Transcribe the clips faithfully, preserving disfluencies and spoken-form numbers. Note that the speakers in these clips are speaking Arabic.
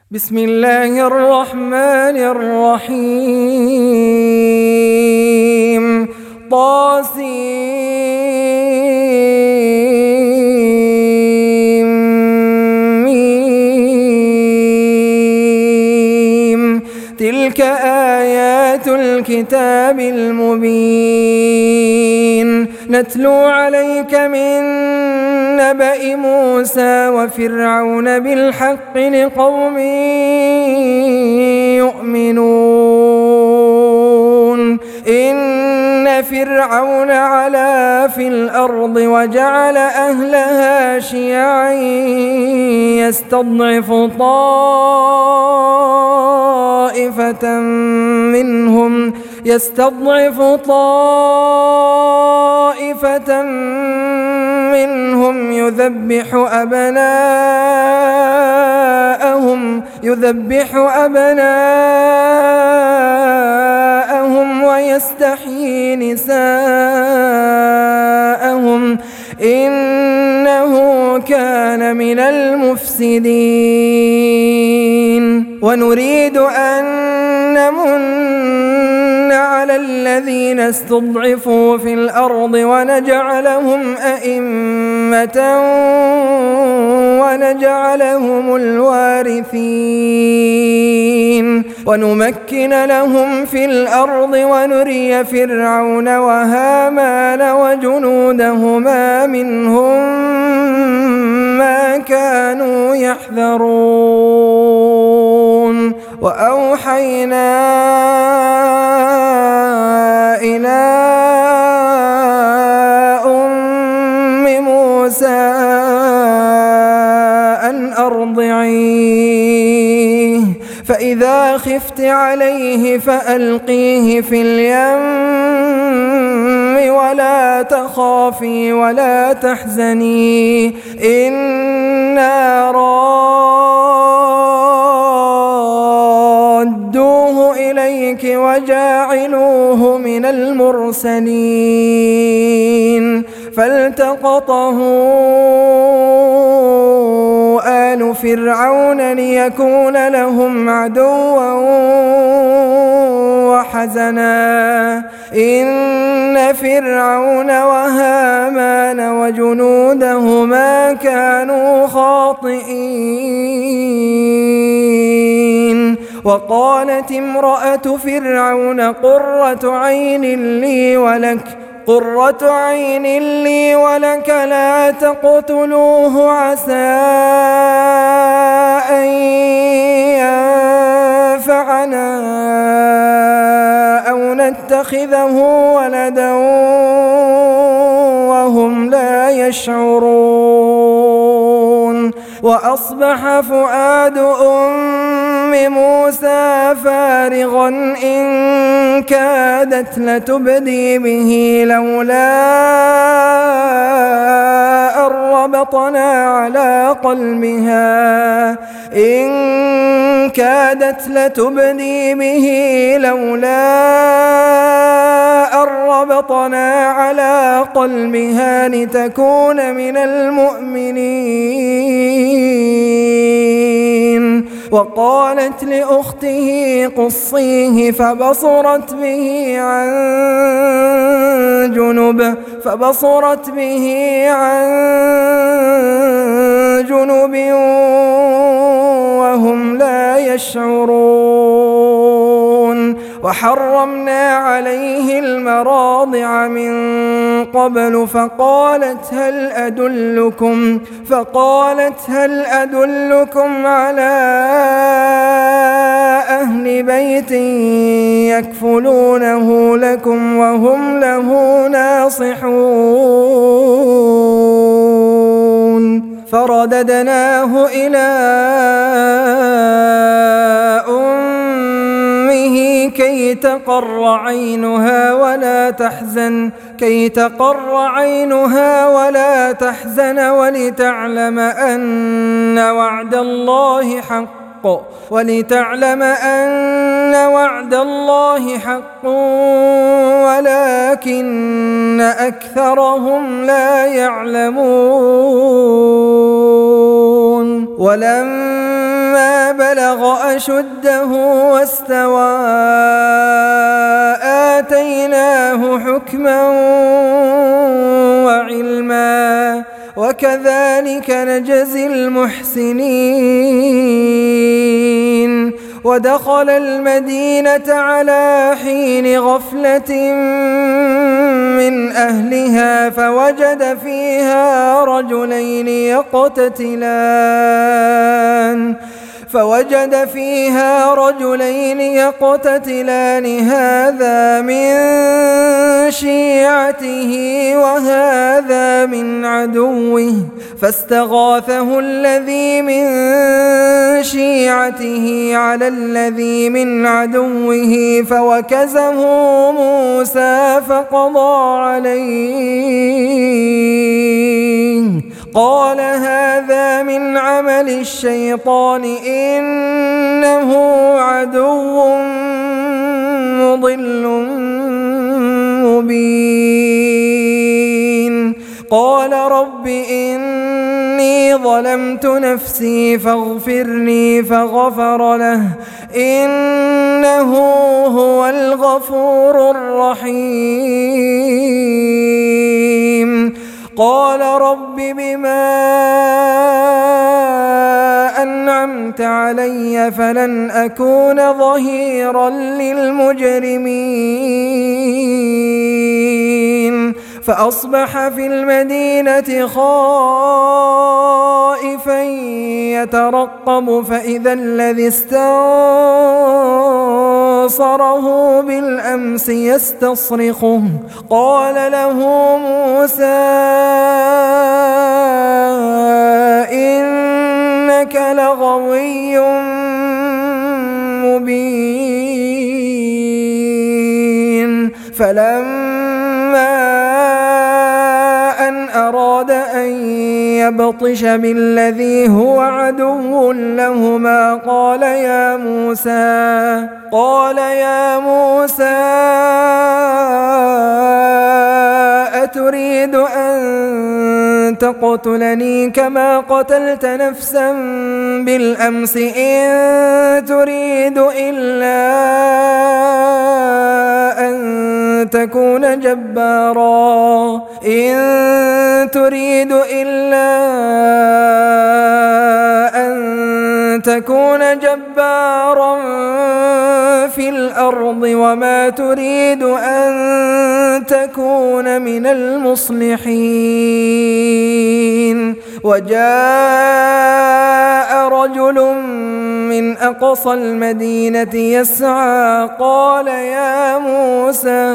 بسم الله الرحمن الرحيم. طاسيم. تلك آيات الكتاب المبين. نتلو عليك من نبأ موسى وفرعون بالحق لقوم يؤمنون. إن فرعون علا في الأرض وجعل أهلها شيعا يستضعف طائفة منهم يستضعف طائفة منهم يذبح أبناءهم يذبح أبناءهم ويستحيي نساءهم إنه كان من المفسدين. ونريد أن نمن على الذين استضعفوا في الأرض ونجعلهم أئمة ونجعلهم الوارثين ونمكن لهم في الأرض ونري فرعون وهامان وجنودهما منهم ما كانوا يحذرون. وأوحينا إلى أم موسى أن أرضعيه فإذا خفت عليه فألقيه في اليم ولا تخافي ولا تحزني إنا رادوه إليك وجاعلوه من المرسلين. فالتقطه آل فرعون ليكون لهم عدوا وحزنا إن فرعون وهامان وجنودهما كانوا خاطئين. وقالت امرأة فرعون قرة عين لي ولك قرة عين لي ولك لا تقتلوه عسى أن ينفعنا أو نتخذه ولدا وهم لا يشعرون. وأصبح فؤاد أم موسى فارغا إن كادت لتبدي به لولا أن ربطنا على قلبها إن كادت لتبدي به لولا أن ربطنا على قلبها لتكون من المؤمنين. وقالت لأخته قصيه فبصرت به عن جنب فبصرت به عن جنب وهم لا يشعرون. وحرمنا عليه المراضع من قبل فقالت هل أدلكم فقالت هل أدلكم على أهل بيت يكفلونه لكم وهم له ناصحون. فرددناه إلى أمه كي تقر عينها ولا تحزن كي تقر عينها ولا تحزن ولتعلم أن وعد الله حق الحق ولتعلم أن وعد الله حق ولكن أكثرهم لا يعلمون ولما بلغ أشده واستوى آتيناه حكما وعلما وكذلك نجزي المحسنين ودخل المدينة على حين غفلة من أهلها فوجد فيها رجلين يقتتلان فوجد فيها رجلين يقتتلان هذا من شيعته وهذا من عدوه فاستغاثه الذي من شيعته على الذي من عدوه فوكزه موسى فقضى عليه قال هذا من عمل الشيطان إنه عدو مضل مبين قال رب إني ظلمت نفسي فاغفرني فغفر له إنه هو الغفور الرحيم قال رب بما أنعمت علي فلن أكون ظهيرا للمجرمين فأصبح في المدينة خائفا يترقب فإذا الذي استنصره بالأمس يستصرخه قال له موسى إنك لغوي مبين فلما أن أراد أن يبطش بالذي هو عدو لهما قال يا موسى قال يا موسى أتريد أن تقتلني كما قتلت نفسا بالأمس إن تريد إلا أن تكون جبارا إن تريد إلا أن تكون جبارا في الأرض وما تريد أن تكون من المصلحين وجاء رجل من أقصى المدينة يسعى قال يا موسى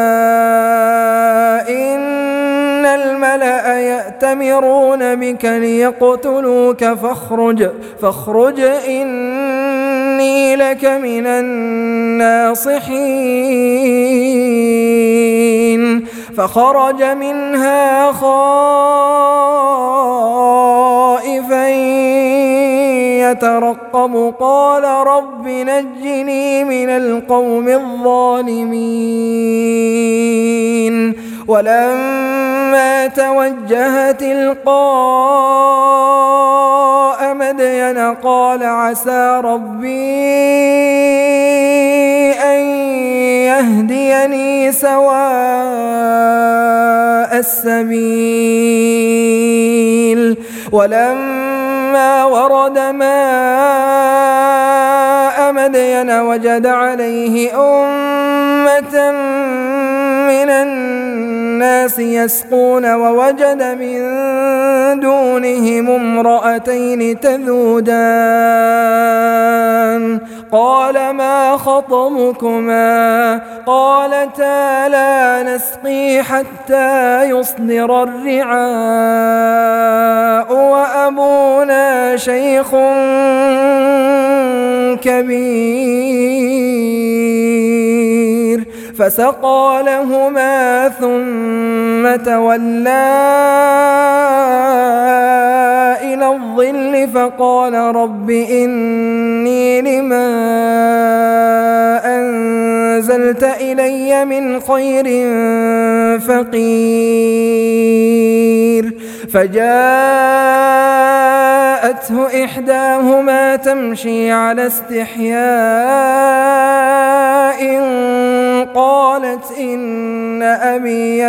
إن الملأ يأتمرون بك ليقتلوك فاخرج فاخرج إني لك من الناصحين فخرج منها خائفا يترقب قال رب نجني من القوم الظالمين ولما توجه تلقاء مدين قال عسى ربي أن يهديني سواء السبيل ولما ورد ماء مدين وجد عليه أمة من الناس يسقون ووجد من دونهم امرأتين تذودان قال ما خطبكما قالتا لا نسقي حتى يصدر الرعاء وأبونا شيخ كبير فسقى لهما ثم تولى إلى الظل فقال رب إني لما أنزلت إلي من خير فقير. فجاءته إحداهما تمشي على استحياء قالت إن أبي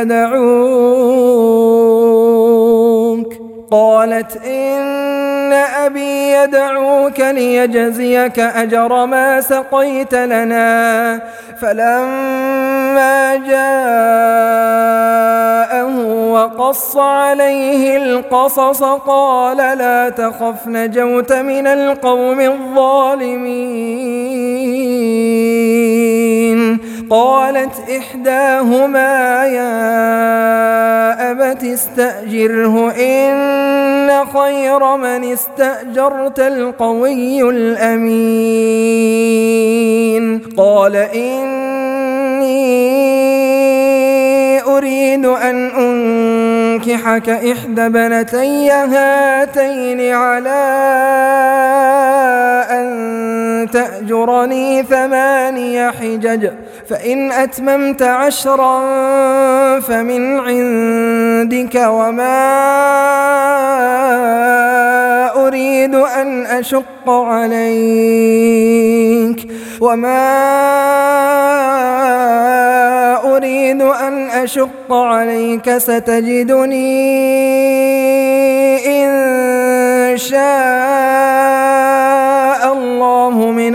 يدعوك قالت إن أبي يدعوك ليجزيك أجر ما سقيت لنا. فلما جاءه وقص عليه القصص قال لا تخف نجوت من القوم الظالمين. قالت إحداهما يا أبت استأجره إن خير من استأجرت القوي الأمين. قال إني أريد أن أنكحك إحدى بنتي هاتين على أن تأجرني ثماني حجج فإن أتممت عشرا فمن عندك وما أريد أن أشق عليك وما أريد أن أشق عليك ستجدني إن شاء الله من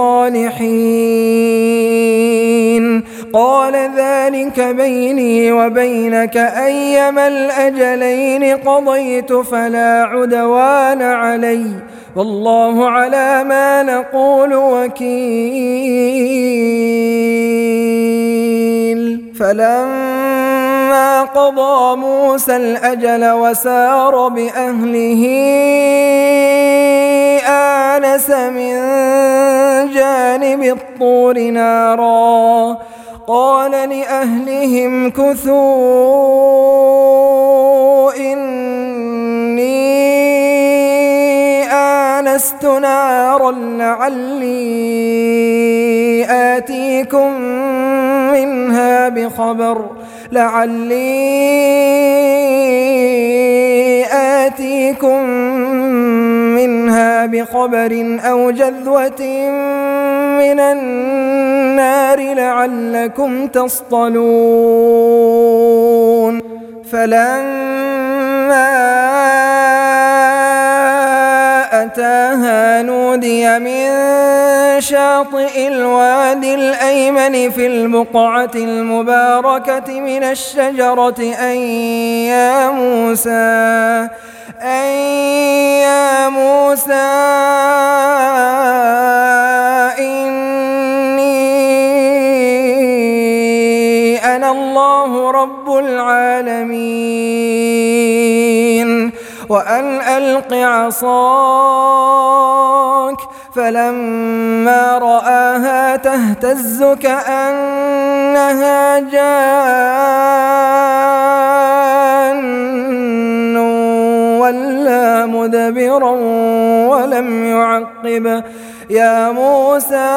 الصالحين. قال ذلك بيني وبينك أيما الأجلين قضيت فلا عدوان علي والله على ما نقول وكيل. فلما قضى موسى الأجل وسار بأهله آنس من جانب الطور نارا قال لأهلهم كثوا إني آنست نارا لعلي آتيكم منها بخبر لعلي آتيكم منها بخبر أو جذوة من النار لعلكم تصطلون. فلما أتاها نودي من شاطئ الوادي الأيمن في البقعة المباركة من الشجرة أن يا موسى أن يا موسى إني أنا الله رب العالمين وأن ألق عصاك. فلما رآها تهتز كأنها جان ولا مدبرا ولم يعقب يا موسى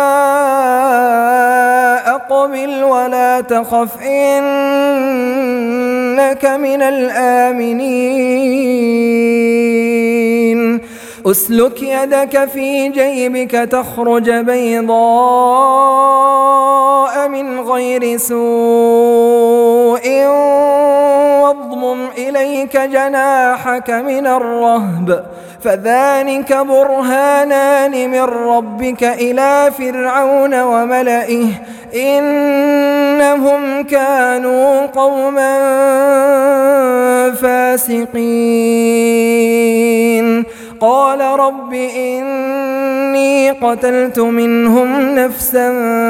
أقبل ولا تخف إنك من الآمنين. أسلك يدك في جيبك تخرج بيضاء من غير سوء واضمم إليك جناحك من الرهب فذلك برهانان من ربك إلى فرعون وملئه إنهم كانوا قوما فاسقين. قال رب إني قتلت منهم نفسا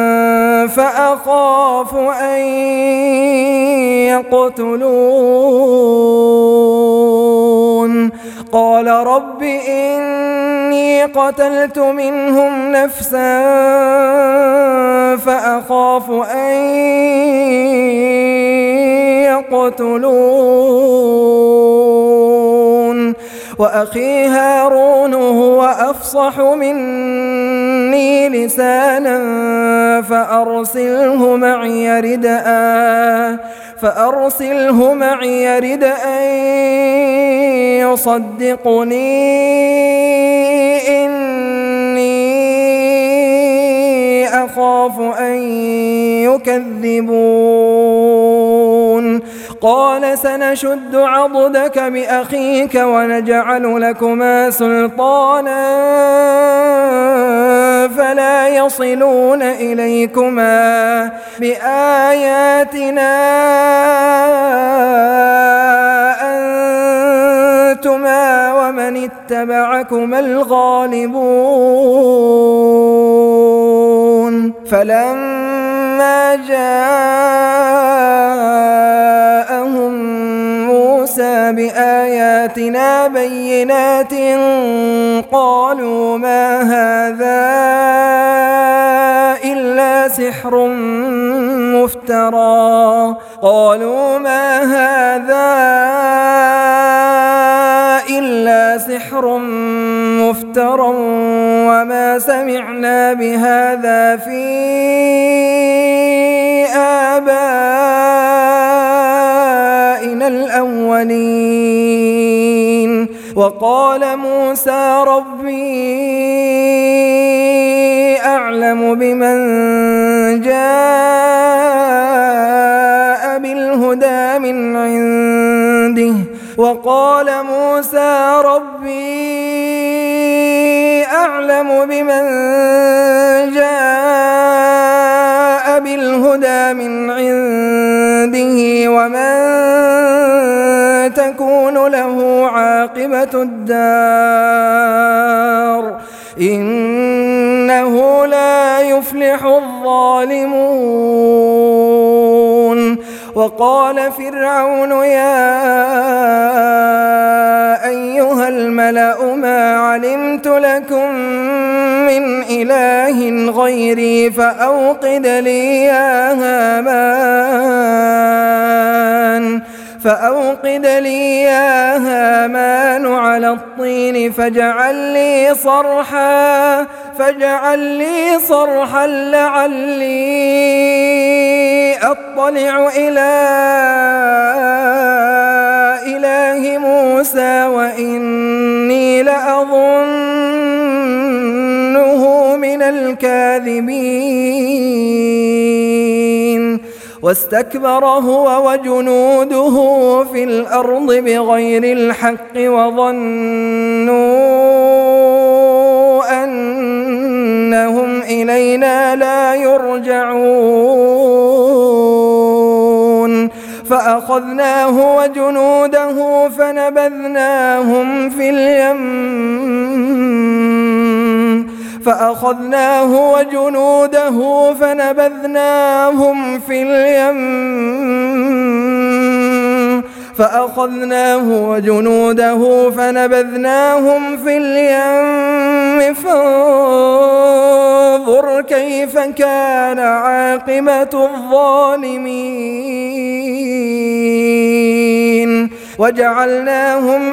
فأخاف أن يقتلون. قال رب إني قتلت منهم نفسا فأخاف أن يقتلون وأخي هارون هو أفصح مني لسانا فأرسله معي ردءا فأرسله معي ردءا يصدقني إني أخاف أن يكذبون قال سنشد عضدك بأخيك ونجعل لكما سلطانا فلا يصلون إليكما بآياتنا أنتما ومن اتبعكما الغالبون فلما جاءهم موسى بآياتنا بينات قالوا ما هذا إلا سحر مفترى قالوا ما هذا إلا سحر مفترى وما سمعنا بهذا في آبائنا الأولين وقال موسى ربي أعلم بمن جاء بالهدى من عنده وقال موسى ربي أعلم بمن جاء بالهدى من عنده ومن تكون له عاقبة الدار إنه لا يفلح الظالمون وقال فرعون يا أيها الملأ ما علمت لكم من إله غيري فأوقد لي يا هامان فأوقد لي يا هامان على الطين فاجعل لي صرحا فاجعل لي صرحا لعلي أطلع إلى إله موسى وإني لأظنه من الكاذبين واستكبر هو وجنوده في الأرض بغير الحق وظنوا أنهم إلينا لا يرجعون فأخذناه وجنوده فنبذناهم في اليم فأخذناه وجنوده فنبذناهم في اليم فأخذناه وجنوده فنبذناهم في اليم فانظر كيف كان عاقبة الظالمين وجعلناهم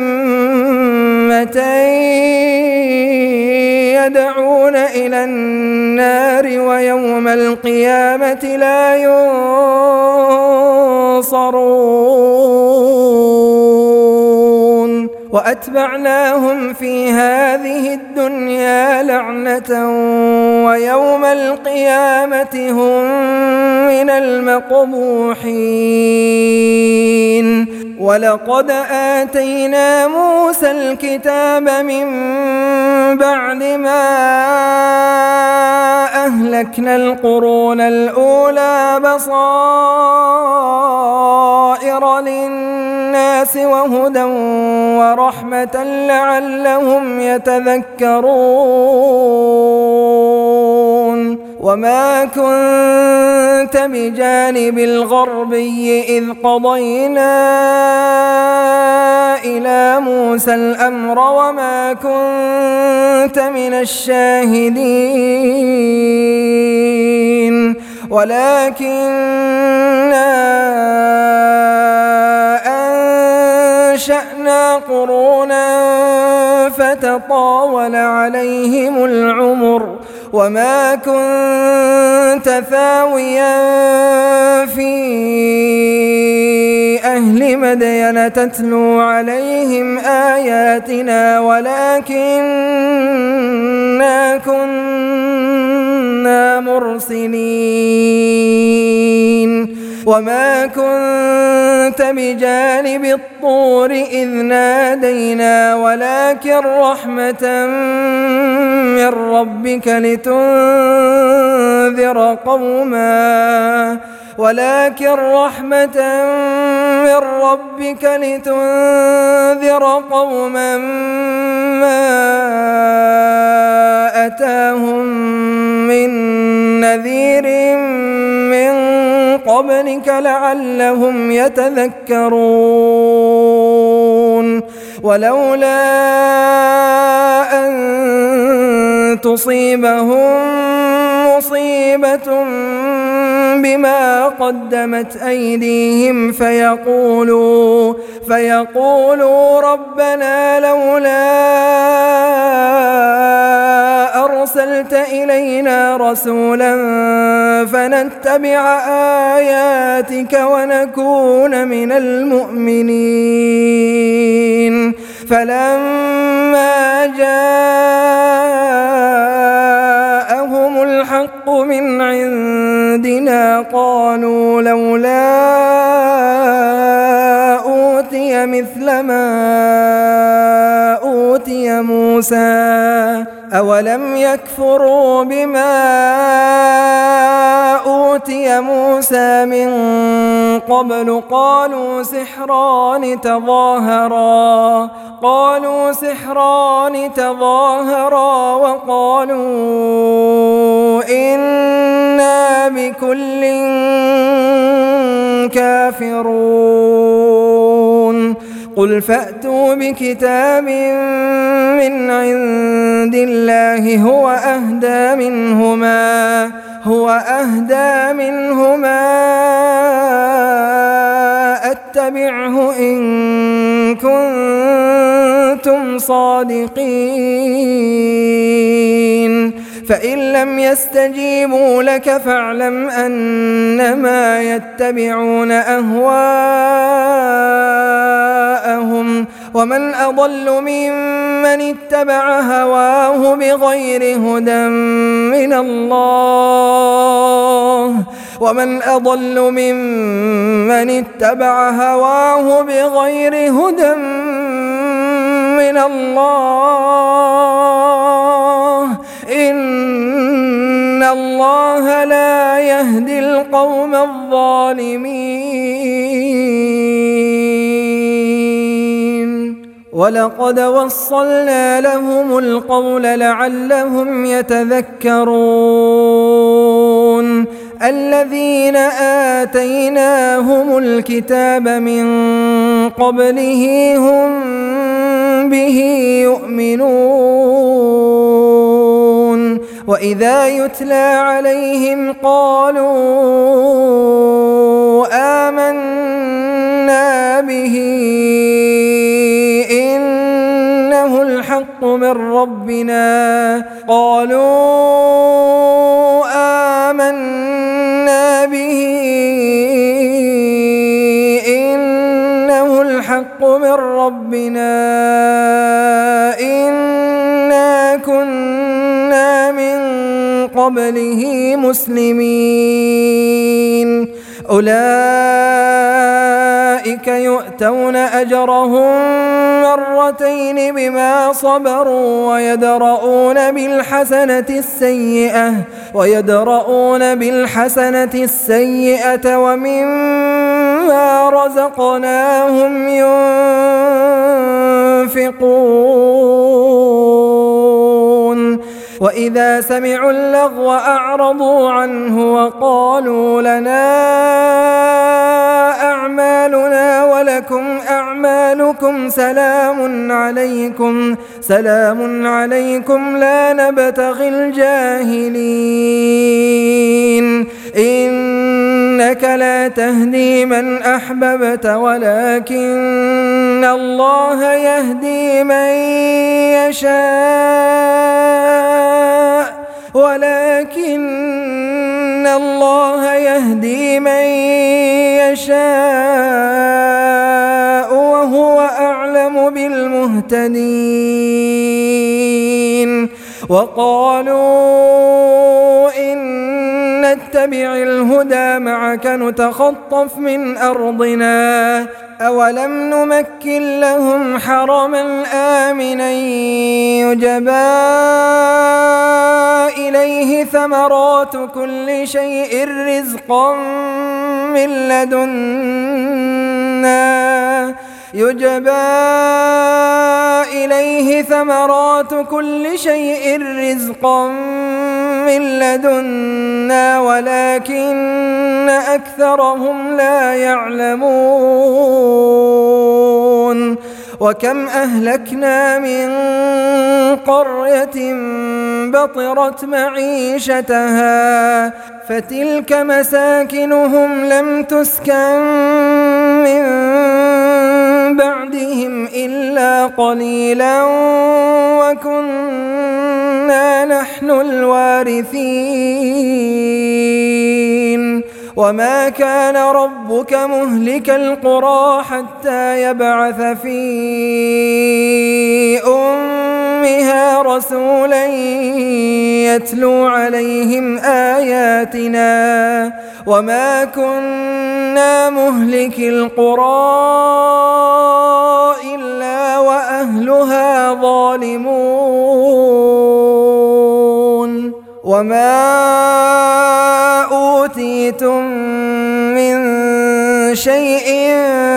أئمة يدعون إلى النار ويوم القيامة لا ينصرون وأتبعناهم في هذه الدنيا لعنة ويوم القيامة هم من المقبوحين ولقد آتينا موسى الكتاب من بعد ما أهلكنا القرون الأولى بصائر للناس وهدى ورحمة لعلهم يتذكرون وما كنت بجانب الغربي إذ قضينا إلى موسى الأمر وما كنت من الشاهدين ولكننا أنشأنا قرونا فتطاول عليهم العمر وما كنت ثاويا في أهل مدين تتلو عليهم آياتنا ولكننا كنا مرسلين وما كنت بجانب الطور إذ نادينا ولكن رحمة من ربك لتنذر قوما ولكن رحمة من ربك لتنذر قوما ما أتاهم من نذير من قبلك لعلهم يتذكرون ولولا أن تصيبهم مصيبة بما قدمت أيديهم فيقولوا فيقولوا ربنا لولا أرسلت إلينا رسولا فنتبع آياتك ونكون من المؤمنين فلما جاءهم الحق من عندنا قالوا لولا أوتي مثل ما أوتي موسى أولم يكفروا بما أوتي موسى من قبل قالوا سحران تظاهرا قالوا سحران تظاهرا وقالوا إنا بكل كافرون قل فأتوا بكتاب من عند الله هو أهدى منهما هو أهدى منهما أتبعه إن كنتم صادقين فإن لم يستجيبوا لك فاعلم أنما يتبعون أهواءهم ومن أضل ممن اتبع هواه بغير هدى من الله ومن أضل ممن اتبع هواه بغير هدى من الله إن الله لا يهدي القوم الظالمين ولقد وصلنا لهم القول لعلهم يتذكرون الذين آتيناهم الكتاب من قبله هم به يؤمنون وإذا يتلى عليهم قالوا آمنا به إنه الحق من ربنا قالوا آمنا به إنه الحق من ربنا إنا كنا من قبله مسلمين أولئك يؤتون أجرهم مرتين بما صبروا ويدرؤون بالحسنة السيئة ويدرؤون بالحسنة السيئة ومما رزقناهم ينفقون وإذا سمعوا اللغو أعرضوا عنه وقالوا لنا أعمالنا ولكم أعمالكم سلام عليكم سلام عليكم لا نبتغي الجاهلين إنك لا تهدي من أحببت ولكن الله يهدي من يشاء ولكن الله يهدي من يشاء وهو أعلم بالمهتدين وقالوا إن نتبع الهدى معك نتخطف من أرضنا أولم نمكن لهم حرما آمنا يجبى إليه ثمرات كل شيء رزقا من لدنا يجبى إليه ثمرات كل شيء رزقا من لدنا ولكن أكثرهم لا يعلمون وكم أهلكنا من قرية بطرت معيشتها فتلك مساكنهم لم تسكن من بعدهم إلا قليلا وكنا نحن الوارثين وما كان ربك مهلك القرى حتى يبعث في أمها رسولا يتلو عليهم آياتنا وما كنا مهلك القرى إلا وأهلها ظالمون وما أوتيتم من شيء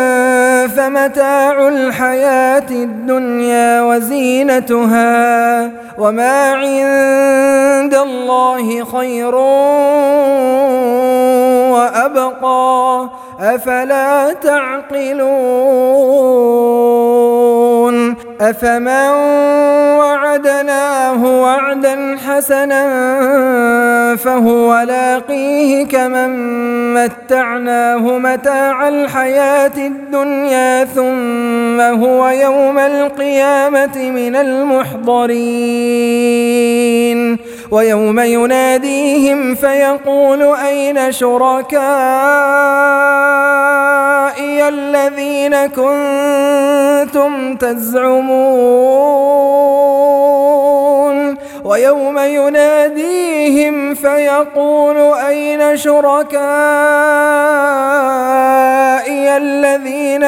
فمتاع الحياة الدنيا وزينتها وما عند الله خير وأبقى أفلا تعقلون أفمن وعدناه وعدا حسنا فهو لاقيه كمن متعناه متاع الحياة الدنيا ثم هو يوم القيامة من المحضرين ويوم يناديهم فيقول أين شركائي الذين كنتم تزعمون ويوم يناديهم فيقول أين شركائي الذين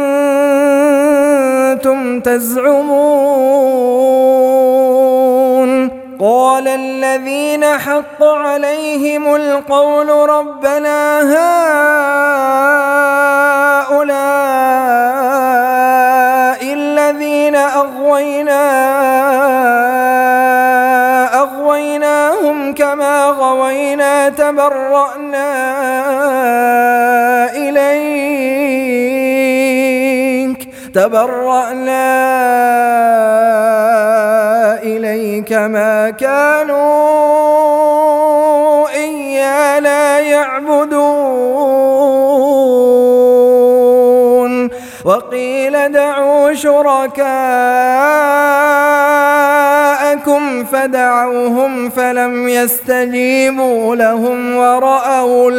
كنتم تزعمون قال الذين حق عليهم القول ربنا هؤلاء الذين أغوينا أغويناهم كما غوينا تبرأنا إليك تبرأنا إليك ما كانوا إيانا يعبدون وقيل دعوا شركاءكم فدعوهم فلم يستجيبوا لهم ورأوا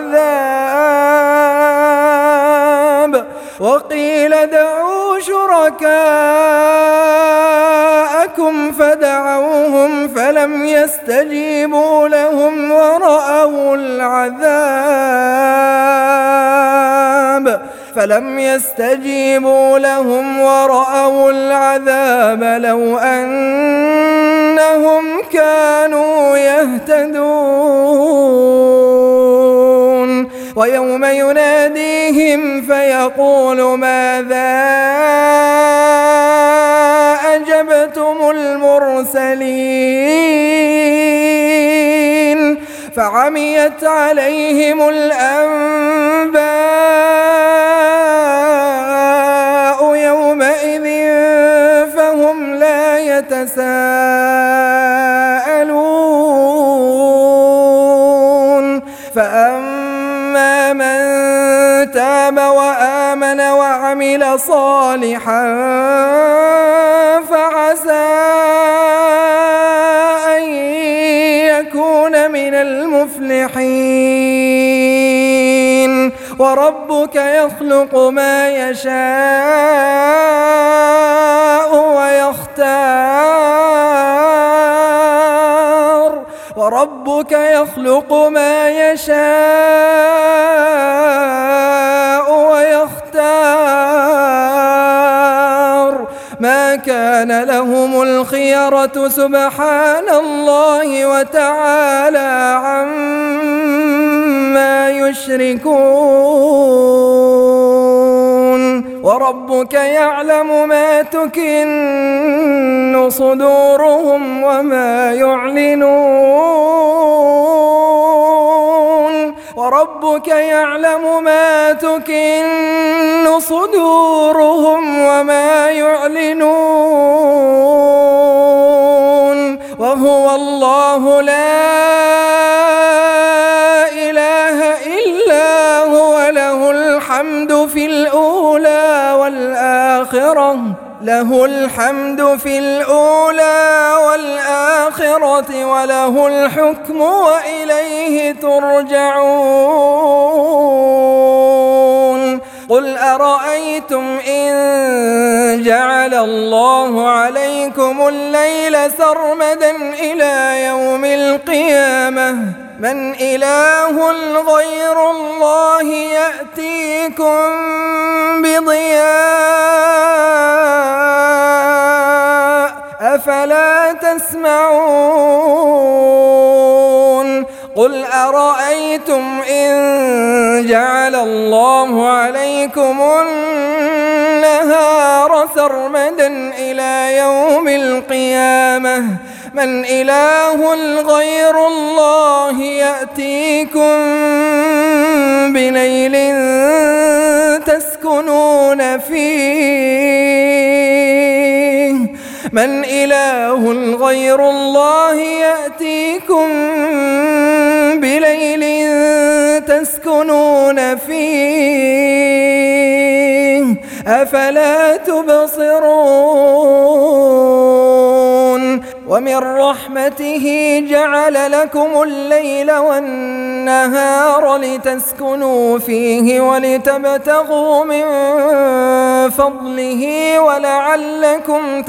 العذاب وقيل دعوا شركاءكم فدعوهم فلم يستجيبوا لهم ورأوا العذاب فلم يستجيبوا لهم ورأوا العذاب لو أنهم كانوا يهتدون ويوم يناديهم فيقول ماذا أجبتم المرسلين فعميت عليهم الأنباء يومئذ فهم لا يتساءلون فأما من تاب وآمن وعمل صالحا فعسى أن يكون من المفلحين وربك يخلق ما يشاء ويختار وربك يخلق ما يشاء ويختار ما كان لهم الخيرة سبحان الله وتعالى عما يشركون وربك يعلم ما تكن صدورهم وما يعلنون وربك يعلم ما تكن صدورهم وما يعلنون وهو الله لا إله إلا هو له الحمد في الأولى والآخرة له الحمد في الأولى والآخرة وله الحكم وإليه ترجعون قل أرأيتم إن جعل الله عليكم الليل سرمدا إلى يوم القيامة من إله غير الله يأتيكم بضياء أفلا تسمعون قل أرأيتم إن جعل الله عليكم النهار سرمدا إلى يوم القيامة من إله غير الله يأتيكم بليل تسكنون فيه من إله غير الله يأتيكم بليل تسكنون فيه أفلا تبصرون ومن رحمته جعل لكم الليل والنهار لتسكنوا فيه ولتبتغوا من فضله ولعلكم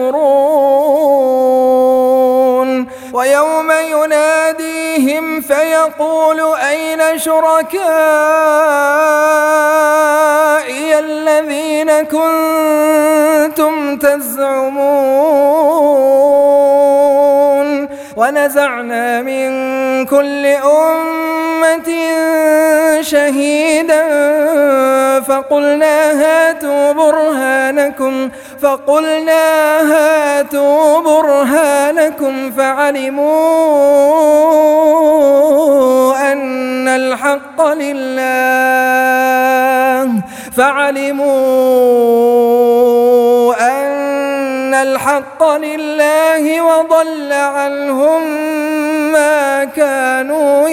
تشكرون ويوم يناديهم فيقول أين شركائي الذين كنتم تزعمون ونزعنا من كل أمة شهيدا فقلنا هاتوا برهانكم فقلنا هاتوا برهانكم فعلموا أن الحق لله فعلموا أن الحق لله وضل عنهم ما كانوا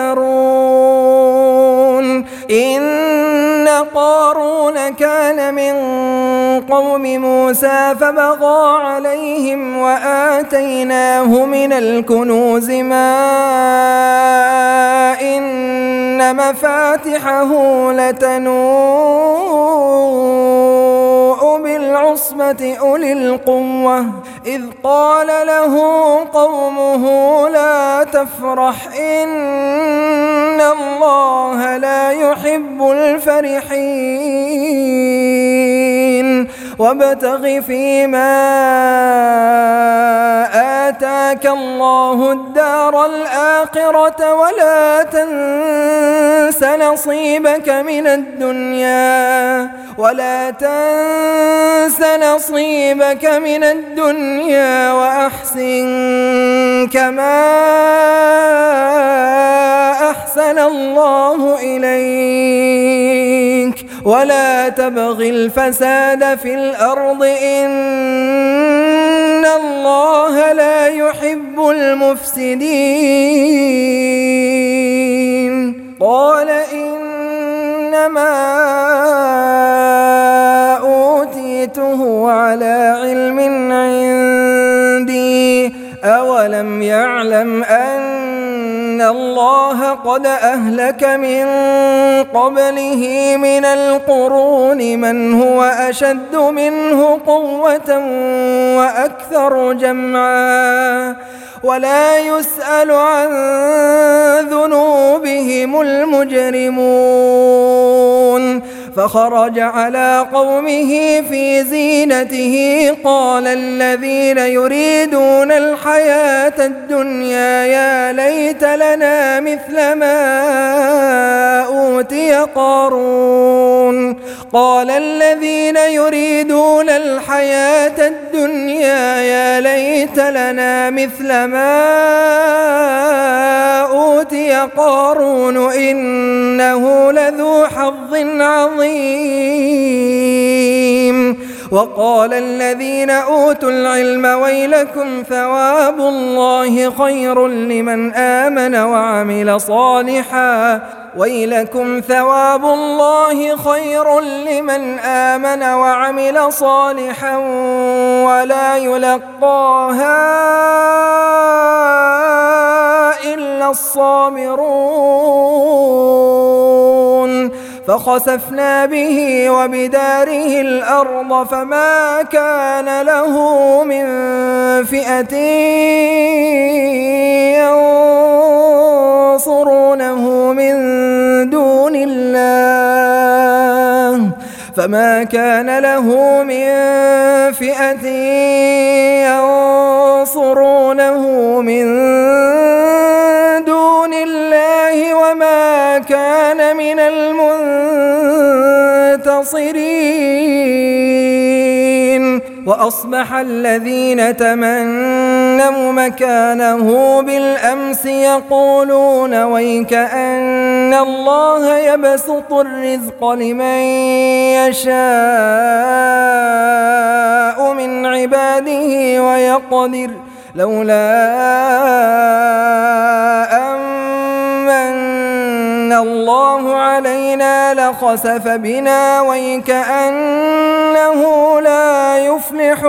يفترون إن قارون كان من قوم موسى فبغى عليهم وآتيناه من الكنوز ما إن مفاتحه لتنوء بالعصبة أولي القوة إذ قال له قومه لا تفرح إن الله لا يحب الفرحين وابتغ فيما آتاك الله الدار الآخرة ولا تنس نصيبك من الدنيا ولا تنس نصيبك من الدنيا وأحسن كما أحسن الله إليك ولا تبغ الفساد في الأرض إن الله لا يحب المفسدين. قال إنما أوتيته على علم عندي أولم يعلم أن الله قد أهلك من قبله من القرون من هو أشد منه قوة وأكثر جمعا ولا يسأل عن ذنوبهم المجرمون. فخرج على قومه في زينته قال الذين يريدون الحياة الدنيا يا ليت لنا مثل ما أوتي قارون. قال الذين يريدون الحياة الدنيا يا ليت لنا مثل ما أوتي قارون إنه لذو حظ عظيم. وقال الذين أوتوا العلم ويلكم ثواب الله خير لمن آمن وعمل صالحا ويلكم ثواب الله خير لمن آمن وعمل صالحا ولا يلقاها إلا الصابرون. فخسفنا به وبداره الأرض فما كان له من فئة ينصرونه من دون الله فما كان له من فئة ينصرونه من دون الله وما كان من المنتصرين. وأصبح الذين تمنوا مكانه بالأمس يقولون ويك أن الله يبسط الرزق لمن يشاء من عباده ويقدر لولا أمن الله علينا لخسف بنا ويكأنه لا يفلح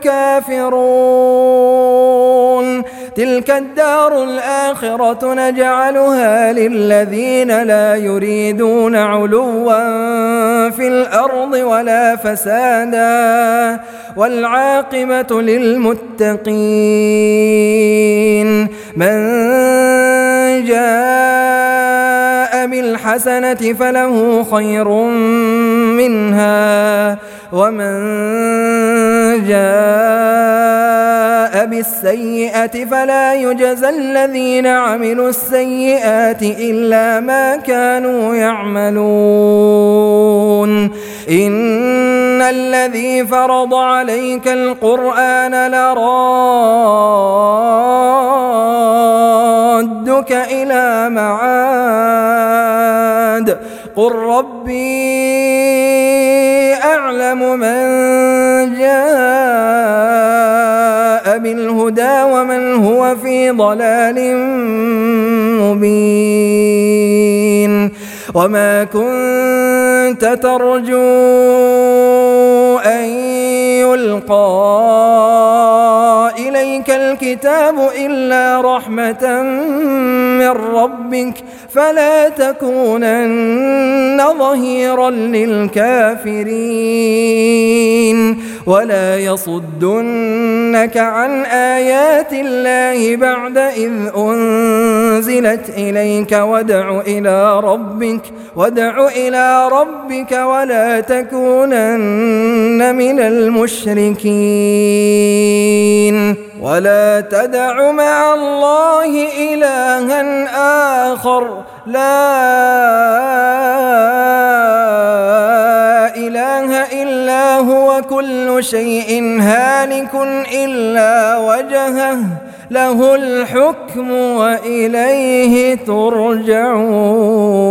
الكافرون. تلك الدار الآخرة نجعلها للذين لا يريدون علوا في الأرض ولا فسادا والعاقبة للمتقين. من جاء بالحسنة فله خير منها ومن جاء بالسيئة فلا يجزى الذين عملوا السيئات إلا ما كانوا يعملون. إن الذي فرض عليك القرآن لرادك إلى معاد قل ربي أعلم من جاء بالهدى ومن هو في ضلال مبين. وما كنت ترجو أن يلقى إليك الكتاب إلا رحمة من ربك فلا تكونن ظهيرا للكافرين ولا يصدنك عن آيات الله بعد إذ أنزلت إليك وادع إلى ربك وادع إلى ربك ولا تكونن من المشركين. ولا تدع مع الله إلها آخر لا إله إلا هو كل شيء هالك إلا وجهه له الحكم وإليه ترجعون.